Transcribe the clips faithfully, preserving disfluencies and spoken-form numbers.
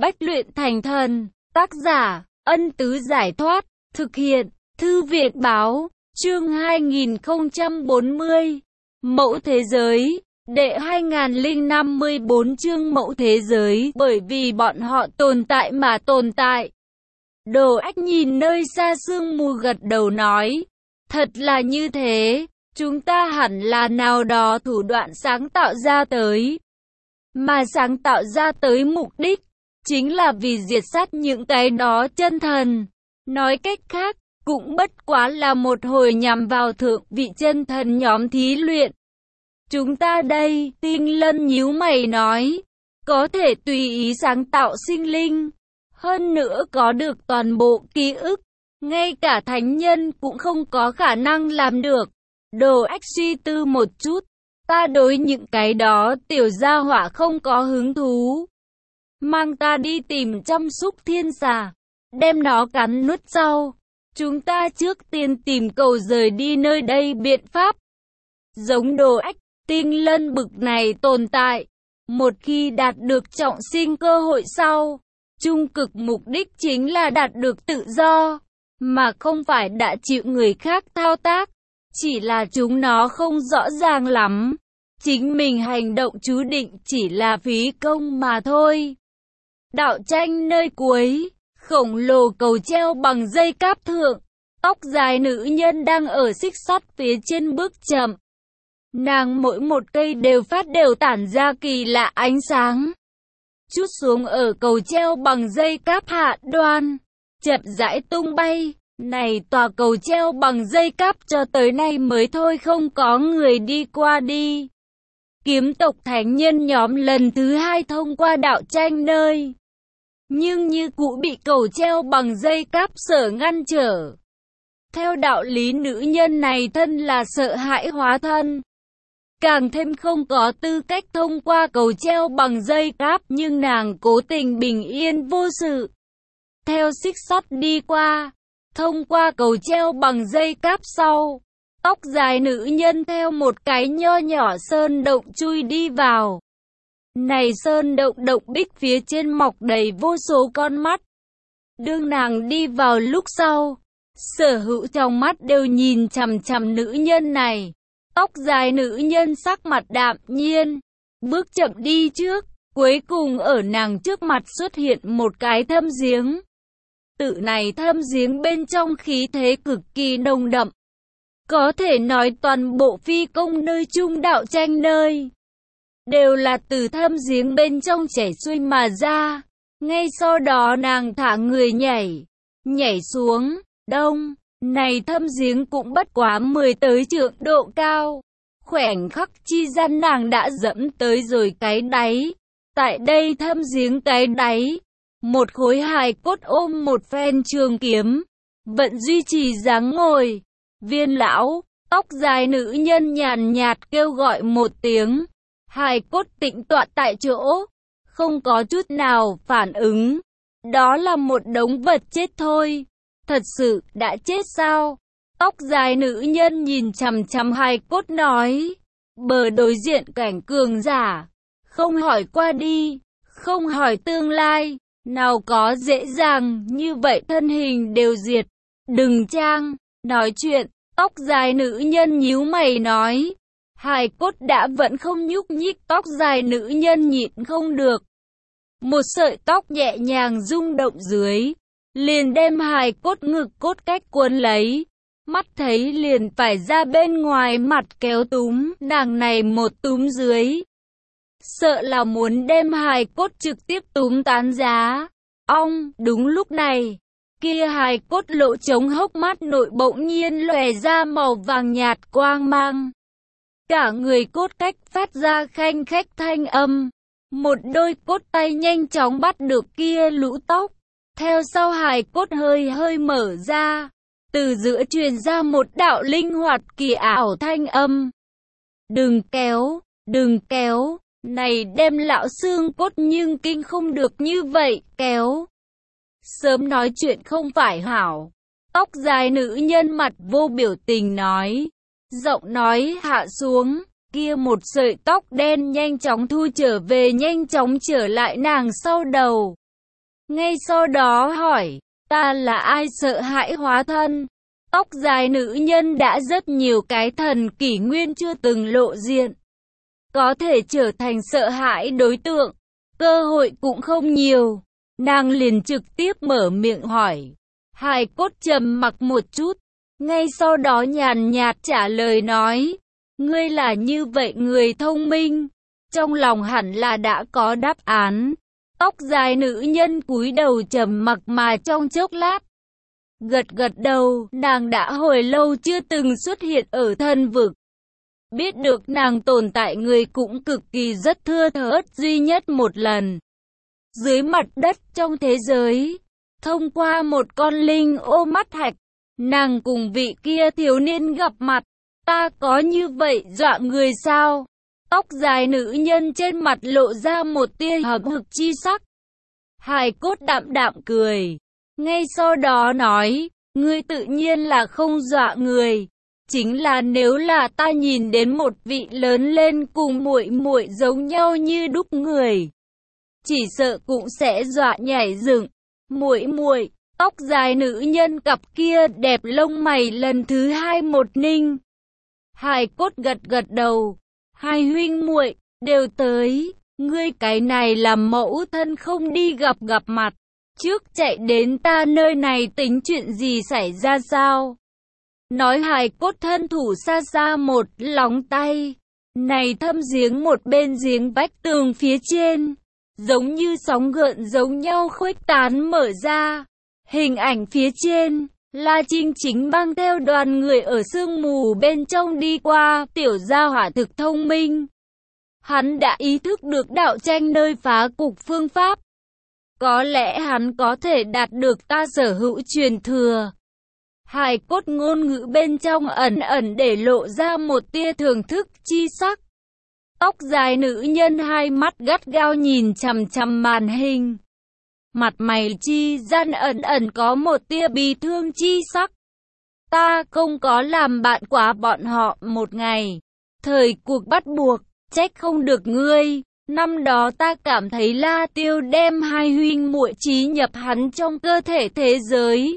Bách luyện thành thần. Tác giả, Ân Tứ Giải Thoát. Thực hiện, Thư Việt Báo. Chương hai nghìn không trăm bốn mươi. Mẫu thế giới. Đệ hai nghìn không trăm năm mươi bốn chương mẫu thế giới. Bởi vì bọn họ tồn tại mà tồn tại. Đồ Ách nhìn nơi xa sương mù gật đầu nói. Thật là như thế. Chúng ta hẳn là nào đó thủ đoạn sáng tạo ra tới. Mà sáng tạo ra tới mục đích chính là vì diệt sát những cái đó chân thần. Nói cách khác, cũng bất quá là một hồi nhằm vào thượng vị chân thần nhóm thí luyện. Chúng ta đây, Tinh Lân nhíu mày nói, có thể tùy ý sáng tạo sinh linh, hơn nữa có được toàn bộ ký ức, ngay cả thánh nhân cũng không có khả năng làm được. Đồ Ách suy tư một chút, ta đối những cái đó tiểu gia hỏa không có hứng thú. Mang ta đi tìm chăm sóc thiên xà, đem nó cắn nuốt sau. Chúng ta trước tiên tìm cầu rời đi nơi đây biện pháp. Giống Đồ Ách, Tinh Lân bực này tồn tại, một khi đạt được trọng sinh cơ hội sau, trung cực mục đích chính là đạt được tự do, mà không phải đã chịu người khác thao tác. Chỉ là chúng nó không rõ ràng lắm, chính mình hành động chú định chỉ là phí công mà thôi. Đạo tranh nơi cuối, khổng lồ cầu treo bằng dây cáp thượng, tóc dài nữ nhân đang ở xích sắt phía trên bước chậm. Nàng mỗi một cây đều phát đều tản ra kỳ lạ ánh sáng. Chút xuống ở cầu treo bằng dây cáp hạ đoan, chậm rãi tung bay. Này tòa cầu treo bằng dây cáp cho tới nay mới thôi không có người đi qua đi. Kiếm tộc thánh nhân nhóm lần thứ hai thông qua đạo tranh nơi. Nhưng như cũ bị cầu treo bằng dây cáp sở ngăn trở. Theo đạo lý nữ nhân này thân là sợ hãi hóa thân. Càng thêm không có tư cách thông qua cầu treo bằng dây cáp, nhưng nàng cố tình bình yên vô sự. Theo xích sắt đi qua, thông qua cầu treo bằng dây cáp sau, tóc dài nữ nhân theo một cái nho nhỏ sơn động chui đi vào. Này sơn động động bích phía trên mọc đầy vô số con mắt. Đương nàng đi vào lúc sau, sở hữu trong mắt đều nhìn chằm chằm nữ nhân này. Tóc dài nữ nhân sắc mặt đạm nhiên, bước chậm đi trước, cuối cùng ở nàng trước mặt xuất hiện một cái thâm giếng. Tự này thâm giếng bên trong khí thế cực kỳ nồng đậm. Có thể nói toàn bộ phi công nơi trung đạo tranh nơi đều là từ thâm giếng bên trong chảy xuôi mà ra. Ngay sau đó nàng thả người nhảy, nhảy xuống, đông. Này thâm giếng cũng bất quá mười tới trượng độ cao. Khoảnh khắc chi gian nàng đã dẫm tới rồi cái đáy. Tại đây thâm giếng cái đáy, một khối hài cốt ôm một phen trường kiếm, vẫn duy trì dáng ngồi. Viên lão, tóc dài nữ nhân nhàn nhạt kêu gọi một tiếng. Hài cốt tĩnh tọa tại chỗ, không có chút nào phản ứng. Đó là một đống vật chết thôi. Thật sự, đã chết sao? Tóc dài nữ nhân nhìn chằm chằm hài cốt nói. Bờ đối diện cảnh cường giả. Không hỏi qua đi, không hỏi tương lai. Nào có dễ dàng như vậy thân hình đều diệt. Đừng trang, nói chuyện. Tóc dài nữ nhân nhíu mày nói. Hài cốt đã vẫn không nhúc nhích. Tóc dài nữ nhân nhịn không được. Một sợi tóc nhẹ nhàng rung động dưới, liền đem hài cốt ngực cốt cách cuốn lấy. Mắt thấy liền phải ra bên ngoài mặt kéo túm, nàng này một túm dưới. Sợ là muốn đem hài cốt trực tiếp túm tán giá. Ong, đúng lúc này, kia hài cốt lỗ trống hốc mắt nội bỗng nhiên lòe ra màu vàng nhạt quang mang. Cả người cốt cách phát ra khanh khách thanh âm. Một đôi cốt tay nhanh chóng bắt được kia lũ tóc. Theo sau hài cốt hơi hơi mở ra, từ giữa truyền ra một đạo linh hoạt kỳ ảo thanh âm. Đừng kéo, đừng kéo, này đem lão xương cốt nhưng kinh không được như vậy, kéo. Sớm nói chuyện không phải hảo. Tóc dài nữ nhân mặt vô biểu tình nói. Giọng nói hạ xuống, kia một sợi tóc đen nhanh chóng thu trở về, nhanh chóng trở lại nàng sau đầu. ngay sau đó hỏi, ta là ai sợ hãi hóa thân? Tóc dài nữ nhân đã rất nhiều cái thần kỷ nguyên chưa từng lộ diện. Có thể trở thành sợ hãi đối tượng, cơ hội cũng không nhiều. Nàng liền trực tiếp mở miệng hỏi. Hài Cốt trầm mặc một chút, ngay sau đó nhàn nhạt trả lời nói, ngươi là như vậy người thông minh, trong lòng hẳn là đã có đáp án. Tóc dài nữ nhân cúi đầu trầm mặc mà trong chốc lát. Gật gật đầu, nàng đã hồi lâu chưa từng xuất hiện ở thân vực. Biết được nàng tồn tại người cũng cực kỳ rất thưa thớt, duy nhất một lần. Dưới mặt đất trong thế giới, thông qua một con linh ô mắt hạch, nàng cùng vị kia thiếu niên gặp mặt. Ta có như vậy dọa người sao? Tóc dài nữ nhân trên mặt lộ ra một tia hậm hực chi sắc. Hài Cốt đạm đạm cười, ngay sau đó nói, ngươi tự nhiên là không dọa người, chính là nếu là ta nhìn đến một vị lớn lên cùng muội muội giống nhau như đúc người, chỉ sợ cũng sẽ dọa nhảy dựng. Muội muội, tóc dài nữ nhân cặp kia đẹp lông mày lần thứ hai một ninh. Hài Cốt gật gật đầu, hai huynh muội đều tới, ngươi cái này làm mẫu thân không đi gặp gặp mặt, trước chạy đến ta nơi này tính chuyện gì xảy ra sao? Nói Hài Cốt thân thủ xa xa một lóng tay, này thâm giếng một bên giếng vách tường phía trên, giống như sóng gợn giống nhau khuếch tán mở ra. Hình ảnh phía trên, La Trinh chính mang theo đoàn người ở sương mù bên trong đi qua, tiểu gia hỏa thực thông minh. Hắn đã ý thức được đạo tranh nơi phá cục phương pháp. Có lẽ hắn có thể đạt được ta sở hữu truyền thừa. Hài Cốt ngôn ngữ bên trong ẩn ẩn để lộ ra một tia thưởng thức chi sắc. Tóc dài nữ nhân hai mắt gắt gao nhìn chằm chằm màn hình. Mặt mày chi gian ẩn ẩn có một tia bi thương chi sắc. Ta không có làm bạn quá bọn họ một ngày. Thời cuộc bắt buộc, trách không được ngươi. Năm đó ta cảm thấy La Tiêu đem hai huynh muội trí nhập hắn trong cơ thể thế giới,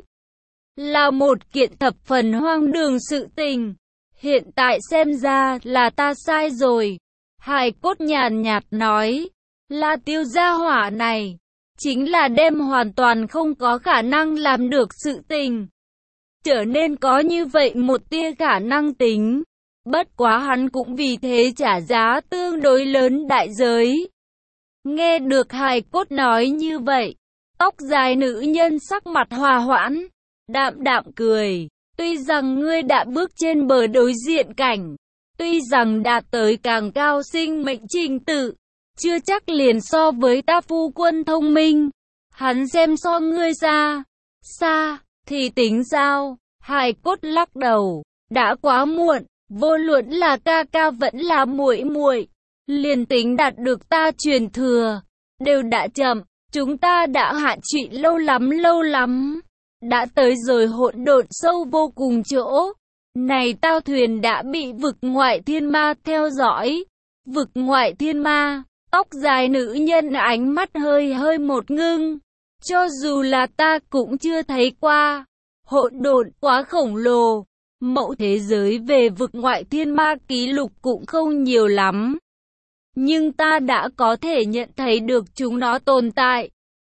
là một kiện thập phần hoang đường sự tình. Hiện tại xem ra là ta sai rồi. Hài Cốt nhàn nhạt nói, La Tiêu gia hỏa này, chính là đem hoàn toàn không có khả năng làm được sự tình, trở nên có như vậy một tia khả năng tính. Bất quá hắn cũng vì thế trả giá tương đối lớn đại giới. Nghe được Hài Cốt nói như vậy, tóc dài nữ nhân sắc mặt hòa hoãn, đạm đạm cười. Tuy rằng ngươi đã bước trên bờ đối diện cảnh, tuy rằng đạt tới càng cao sinh mệnh trình tự, chưa chắc liền so với ta phu quân thông minh. Hắn xem so ngươi xa, xa, thì tính sao? Hài Cốt lắc đầu, đã quá muộn, vô luận là ca ca vẫn là muội muội, liền tính đạt được ta truyền thừa, đều đã chậm, chúng ta đã hạn trị lâu lắm lâu lắm, đã tới rồi hỗn độn sâu vô cùng chỗ. Này tao thuyền đã bị vực ngoại thiên ma theo dõi. Vực ngoại thiên ma, tóc dài nữ nhân ánh mắt hơi hơi một ngưng. Cho dù là ta cũng chưa thấy qua. Hỗn độn quá khổng lồ. Mẫu thế giới về vực ngoại thiên ma ký lục cũng không nhiều lắm. Nhưng ta đã có thể nhận thấy được chúng nó tồn tại.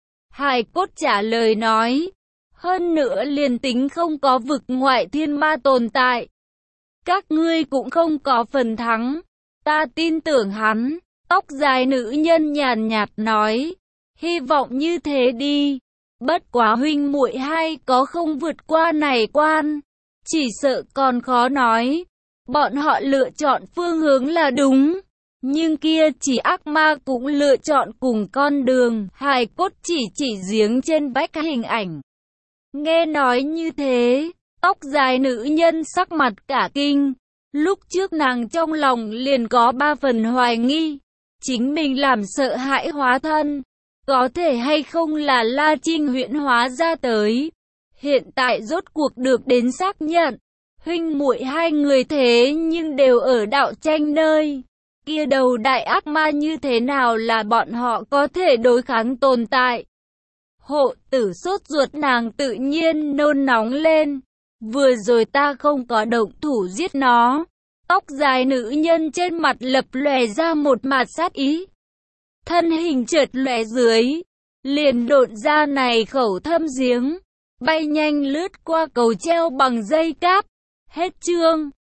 Hài Cốt trả lời nói. Hơn nữa liền tính không có vực ngoại thiên ma tồn tại, các ngươi cũng không có phần thắng. Ta tin tưởng hắn. Tóc dài nữ nhân nhàn nhạt nói. Hy vọng như thế đi. Bất quá huynh muội hai có không vượt qua này quan, chỉ sợ còn khó nói. Bọn họ lựa chọn phương hướng là đúng, nhưng kia chỉ ác ma cũng lựa chọn cùng con đường. Hài Cốt chỉ chỉ giếng trên vách hình ảnh. Nghe nói như thế, tóc dài nữ nhân sắc mặt cả kinh. Lúc trước nàng trong lòng liền có ba phần hoài nghi, chính mình làm sợ hãi hóa thân, có thể hay không là La Trinh huyễn hóa ra tới. Hiện tại rốt cuộc được đến xác nhận, huynh muội hai người thế nhưng đều ở đạo tranh nơi. Kia đầu đại ác ma như thế nào là bọn họ có thể đối kháng tồn tại? Hộ tử sốt ruột, nàng tự nhiên nôn nóng lên. Vừa rồi ta không có động thủ giết nó. Tóc dài nữ nhân trên mặt lập lòe ra một mặt sát ý. Thân hình chợt lóe dưới, liền độn ra này khẩu thâm giếng, bay nhanh lướt qua cầu treo bằng dây cáp. Hết chương.